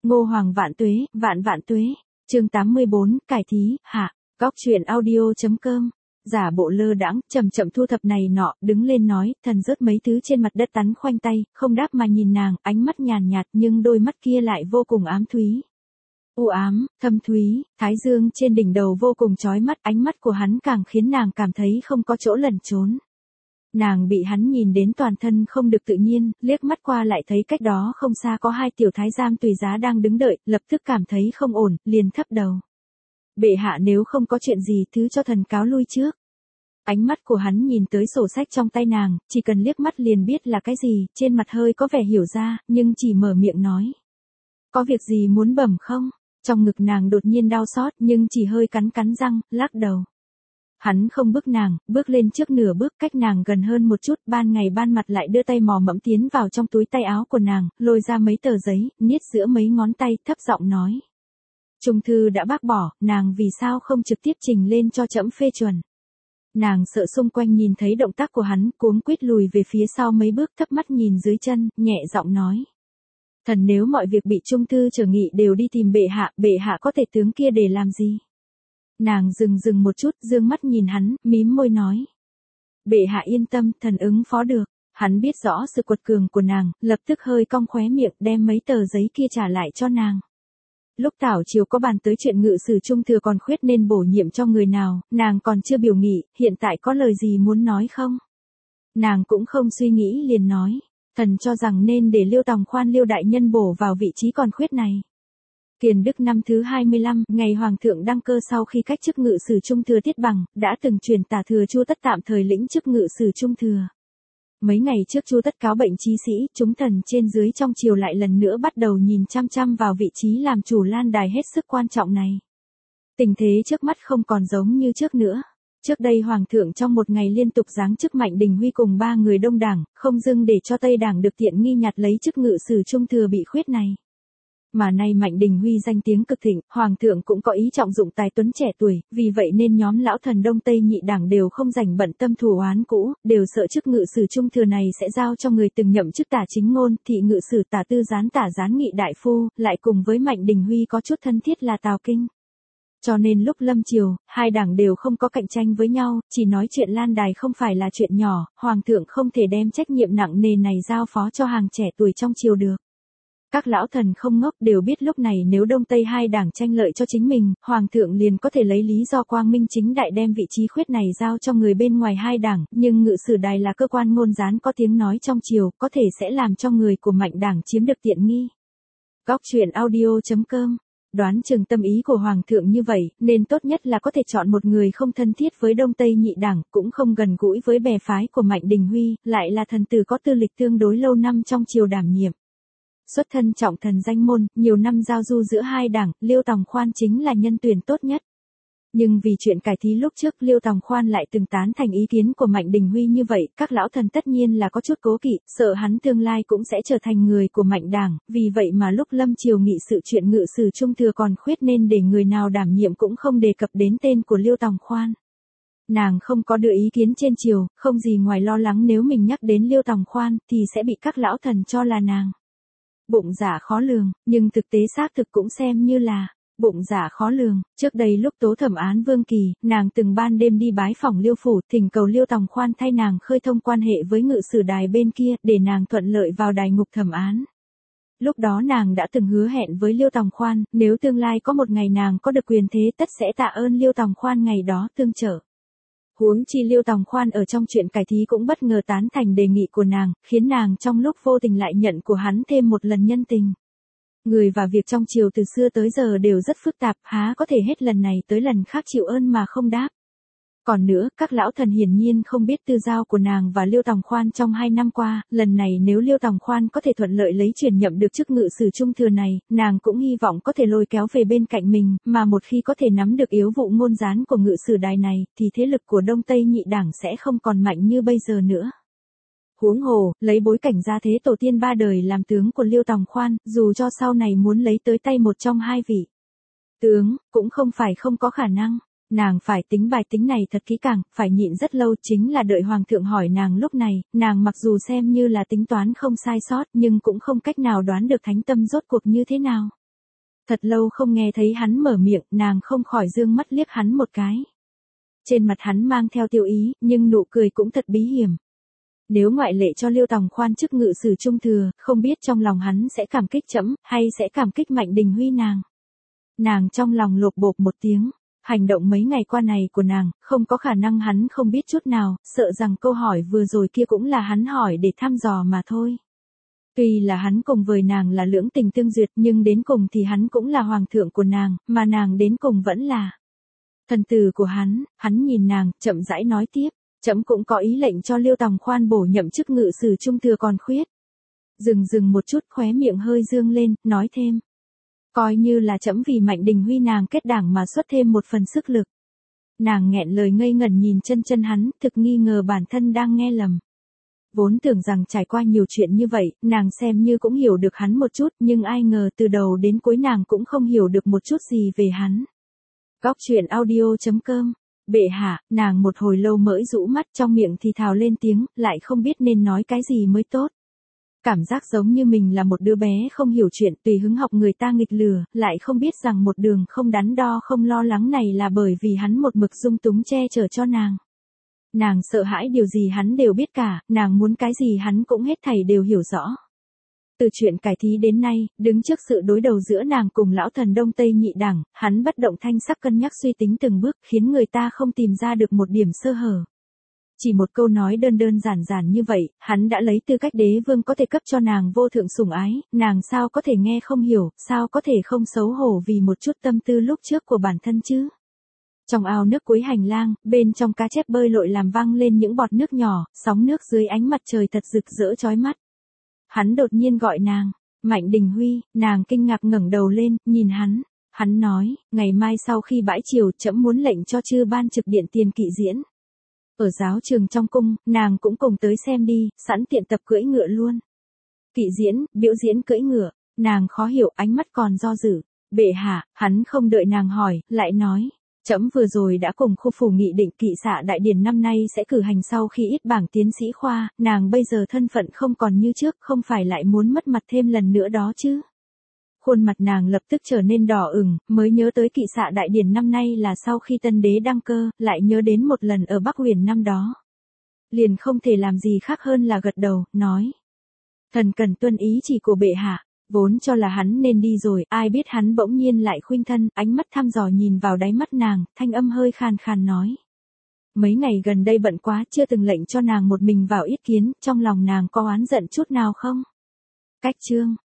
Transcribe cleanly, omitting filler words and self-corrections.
Ngô Hoàng vạn tuế, vạn vạn tuế. Chương 84, cải thí, hạ. Góc truyện audio.com. Giả bộ lơ đãng, chậm chậm thu thập này nọ, đứng lên nói, thần rớt mấy thứ trên mặt đất tắn khoanh tay, không đáp mà nhìn nàng, ánh mắt nhàn nhạt nhưng đôi mắt kia lại vô cùng ám thúy. U ám, thâm thúy, thái dương trên đỉnh đầu vô cùng chói mắt, ánh mắt của hắn càng khiến nàng cảm thấy không có chỗ lẩn trốn. Nàng bị hắn nhìn đến toàn thân không được tự nhiên, liếc mắt qua lại thấy cách đó không xa có hai tiểu thái giám tùy giá đang đứng đợi, lập tức cảm thấy không ổn, liền thấp đầu. Bệ hạ nếu không có chuyện gì thứ cho thần cáo lui trước. Ánh mắt của hắn nhìn tới sổ sách trong tay nàng, chỉ cần liếc mắt liền biết là cái gì, trên mặt hơi có vẻ hiểu ra, nhưng chỉ mở miệng nói. Có việc gì muốn bẩm không? Trong ngực nàng đột nhiên đau xót nhưng chỉ hơi cắn răng, lắc đầu. Hắn không bước nàng, bước lên trước nửa bước cách nàng gần hơn một chút, ban ngày ban mặt lại đưa tay mò mẫm tiến vào trong túi tay áo của nàng, lôi ra mấy tờ giấy, niết giữa mấy ngón tay, thấp giọng nói. Trung thư đã bác bỏ, nàng vì sao không trực tiếp trình lên cho trẫm phê chuẩn. Nàng sợ xung quanh nhìn thấy động tác của hắn, cuống quýt lùi về phía sau mấy bước, thấp mắt nhìn dưới chân, nhẹ giọng nói. Thần nếu mọi việc bị trung thư trở nghị đều đi tìm bệ hạ có thể tướng kia để làm gì? Nàng dừng một chút, dương mắt nhìn hắn, mím môi nói. Bệ hạ yên tâm, thần ứng phó được. Hắn biết rõ sự quật cường của nàng, lập tức hơi cong khóe miệng, đem mấy tờ giấy kia trả lại cho nàng. Lúc tảo triều có bàn tới chuyện ngự sử trung thừa còn khuyết nên bổ nhiệm cho người nào, nàng còn chưa biểu nghị, hiện tại có lời gì muốn nói không? Nàng cũng không suy nghĩ liền nói, thần cho rằng nên để Liêu Tòng Khoan Liêu đại nhân bổ vào vị trí còn khuyết này. Kiền Đức năm thứ 25, ngày Hoàng thượng đăng cơ sau khi cách chức ngự sử trung thừa Tiết Bằng, đã từng truyền tả thừa Chu Tất tạm thời lĩnh chức ngự sử trung thừa. Mấy ngày trước Chu Tất cáo bệnh chí sĩ, chúng thần trên dưới trong triều lại lần nữa bắt đầu nhìn chăm chăm vào vị trí làm chủ lan đài hết sức quan trọng này. Tình thế trước mắt không còn giống như trước nữa. Trước đây Hoàng thượng trong một ngày liên tục giáng chức Mạnh Đình Huy cùng 3 người Đông Đảng, không dưng để cho Tây Đảng được tiện nghi nhặt lấy chức ngự sử trung thừa bị khuyết này. Mà nay Mạnh Đình Huy danh tiếng cực thịnh, Hoàng thượng cũng có ý trọng dụng tài tuấn trẻ tuổi, vì vậy nên nhóm lão thần Đông Tây nhị đảng đều không rảnh bận tâm thù oán cũ, đều sợ chức ngự sử trung thừa này sẽ giao cho người từng nhậm chức tả chính ngôn, thị ngự sử tả tư tả gián nghị đại phu, lại cùng với Mạnh Đình Huy có chút thân thiết là Tào Kinh. Cho nên lúc lâm triều, hai đảng đều không có cạnh tranh với nhau, chỉ nói chuyện lan đài không phải là chuyện nhỏ, Hoàng thượng không thể đem trách nhiệm nặng nề này giao phó cho hàng trẻ tuổi trong triều được. Các lão thần không ngốc đều biết lúc này nếu Đông Tây hai đảng tranh lợi cho chính mình, Hoàng thượng liền có thể lấy lý do quang minh chính đại đem vị trí khuyết này giao cho người bên ngoài hai đảng, nhưng ngự sử đài là cơ quan ngôn gián có tiếng nói trong triều, có thể sẽ làm cho người của Mạnh đảng chiếm được tiện nghi. Góc truyện audio.com. Đoán chừng tâm ý của Hoàng thượng như vậy, nên tốt nhất là có thể chọn một người không thân thiết với Đông Tây nhị đảng, cũng không gần gũi với bè phái của Mạnh Đình Huy, lại là thần tử có tư lịch tương đối lâu năm trong triều đảm nhiệm. Xuất thân trọng thần danh môn, nhiều năm giao du giữa hai đảng, Liêu Tòng Khoan chính là nhân tuyển tốt nhất. Nhưng vì chuyện cải thí lúc trước Liêu Tòng Khoan lại từng tán thành ý kiến của Mạnh Đình Huy như vậy, các lão thần tất nhiên là có chút cố kỵ, sợ hắn tương lai cũng sẽ trở thành người của Mạnh đảng, vì vậy mà lúc lâm triều nghị sự chuyện ngự sử trung thừa còn khuyết nên để người nào đảm nhiệm cũng không đề cập đến tên của Liêu Tòng Khoan. Nàng không có đưa ý kiến trên triều, không gì ngoài lo lắng nếu mình nhắc đến Liêu Tòng Khoan thì sẽ bị các lão thần cho là nàng bụng dạ khó lường, nhưng thực tế xác thực cũng xem như là bụng dạ khó lường. Trước đây lúc tố thẩm án Vương Kỳ, nàng từng ban đêm đi bái phỏng Liêu phủ, thỉnh cầu Liêu Tòng Khoan thay nàng khơi thông quan hệ với ngự sử đài bên kia, để nàng thuận lợi vào đài ngục thẩm án. Lúc đó nàng đã từng hứa hẹn với Liêu Tòng Khoan, nếu tương lai có một ngày nàng có được quyền thế tất sẽ tạ ơn Liêu Tòng Khoan ngày đó tương trợ. Huống chi Liêu Tòng Khoan ở trong chuyện cải thí cũng bất ngờ tán thành đề nghị của nàng, khiến nàng trong lúc vô tình lại nhận của hắn thêm một lần nhân tình. Người và việc trong triều từ xưa tới giờ đều rất phức tạp, há có thể hết lần này tới lần khác chịu ơn mà không đáp. Còn nữa, các lão thần hiển nhiên không biết tư giao của nàng và Liêu Tòng Khoan trong 2 năm qua, lần này nếu Liêu Tòng Khoan có thể thuận lợi lấy chuyển nhậm được chức ngự sử trung thừa này, nàng cũng hy vọng có thể lôi kéo về bên cạnh mình, mà một khi có thể nắm được yếu vụ ngôn gián của ngự sử đài này, thì thế lực của Đông Tây nhị đảng sẽ không còn mạnh như bây giờ nữa. Huống hồ, lấy bối cảnh gia thế tổ tiên 3 đời làm tướng của Liêu Tòng Khoan, dù cho sau này muốn lấy tới tay một trong 2 vị tướng, cũng không phải không có khả năng. Nàng phải tính bài tính này thật kỹ càng, phải nhịn rất lâu, chính là đợi Hoàng thượng hỏi nàng lúc này, nàng mặc dù xem như là tính toán không sai sót, nhưng cũng không cách nào đoán được thánh tâm rốt cuộc như thế nào. Thật lâu không nghe thấy hắn mở miệng, nàng không khỏi dương mắt liếc hắn một cái. Trên mặt hắn mang theo tiêu ý, nhưng nụ cười cũng thật bí hiểm. Nếu ngoại lệ cho Liêu Tòng Khoan chức ngự sử trung thừa, không biết trong lòng hắn sẽ cảm kích trẫm, hay sẽ cảm kích Mạnh Đình Huy nàng. Nàng trong lòng lột bột một tiếng, hành động mấy ngày qua này của nàng, không có khả năng hắn không biết chút nào, sợ rằng câu hỏi vừa rồi kia cũng là hắn hỏi để thăm dò mà thôi. Tuy là hắn cùng với nàng là lưỡng tình tương duyệt, nhưng đến cùng thì hắn cũng là hoàng thượng của nàng, mà nàng đến cùng vẫn là thần tử của hắn. Hắn nhìn nàng, chậm rãi nói tiếp, trẫm cũng có ý lệnh cho Liêu Tòng Khoan bổ nhậm chức ngự sử trung thừa còn khuyết. Dừng một chút, khóe miệng hơi dương lên, nói thêm. Coi như là trẫm vì Mạnh Đình Huy nàng kết đảng mà xuất thêm một phần sức lực. Nàng nghẹn lời ngây ngẩn nhìn chân hắn, thực nghi ngờ bản thân đang nghe lầm. Vốn tưởng rằng trải qua nhiều chuyện như vậy, nàng xem như cũng hiểu được hắn một chút, nhưng ai ngờ từ đầu đến cuối nàng cũng không hiểu được một chút gì về hắn. Góc truyện audio.com. Bệ hạ, nàng một hồi lâu mới rũ mắt, trong miệng thì thào lên tiếng, lại không biết nên nói cái gì mới tốt. Cảm giác giống như mình là một đứa bé không hiểu chuyện, tùy hứng học người ta nghịch lừa, lại không biết rằng một đường không đắn đo không lo lắng này là bởi vì hắn một mực dung túng che chở cho nàng. Nàng sợ hãi điều gì hắn đều biết cả, nàng muốn cái gì hắn cũng hết thảy đều hiểu rõ. Từ chuyện cải thí đến nay, đứng trước sự đối đầu giữa nàng cùng lão thần Đông Tây nhị đẳng, hắn bất động thanh sắc cân nhắc suy tính từng bước, khiến người ta không tìm ra được một điểm sơ hở. Chỉ một câu nói đơn giản như vậy, hắn đã lấy tư cách đế vương có thể cấp cho nàng vô thượng sủng ái, nàng sao có thể nghe không hiểu, sao có thể không xấu hổ vì một chút tâm tư lúc trước của bản thân chứ. Trong ao nước cuối hành lang, bên trong cá chép bơi lội làm vang lên những bọt nước nhỏ, sóng nước dưới ánh mặt trời thật rực rỡ chói mắt. Hắn đột nhiên gọi nàng, Mạnh Đình Huy, nàng kinh ngạc ngẩng đầu lên, nhìn hắn. Hắn nói, ngày mai sau khi bãi triều, trẫm muốn lệnh cho chư ban trực điện tiền kỵ diễn. Ở giáo trường trong cung, nàng cũng cùng tới xem đi, sẵn tiện tập cưỡi ngựa luôn. Kỵ diễn, biểu diễn cưỡi ngựa, nàng khó hiểu, ánh mắt còn do dự. Bệ hạ, hắn không đợi nàng hỏi, lại nói. Trẫm vừa rồi đã cùng khu phủ nghị định kỵ xạ đại điển năm nay sẽ cử hành sau khi ít bảng tiến sĩ khoa, nàng bây giờ thân phận không còn như trước, không phải lại muốn mất mặt thêm lần nữa đó chứ. Khuôn mặt nàng lập tức trở nên đỏ ửng, mới nhớ tới kỵ xạ đại điển năm nay là sau khi tân đế đăng cơ, lại nhớ đến một lần ở Bắc Huyền năm đó. Liền không thể làm gì khác hơn là gật đầu, nói. Thần cần tuân ý chỉ của bệ hạ. Vốn cho là hắn nên đi rồi, ai biết hắn bỗng nhiên lại khuynh thân, ánh mắt thăm dò nhìn vào đáy mắt nàng, thanh âm hơi khàn nói. Mấy ngày gần đây bận quá, chưa từng lệnh cho nàng một mình vào yết kiến, trong lòng nàng có oán giận chút nào không? Cách chương.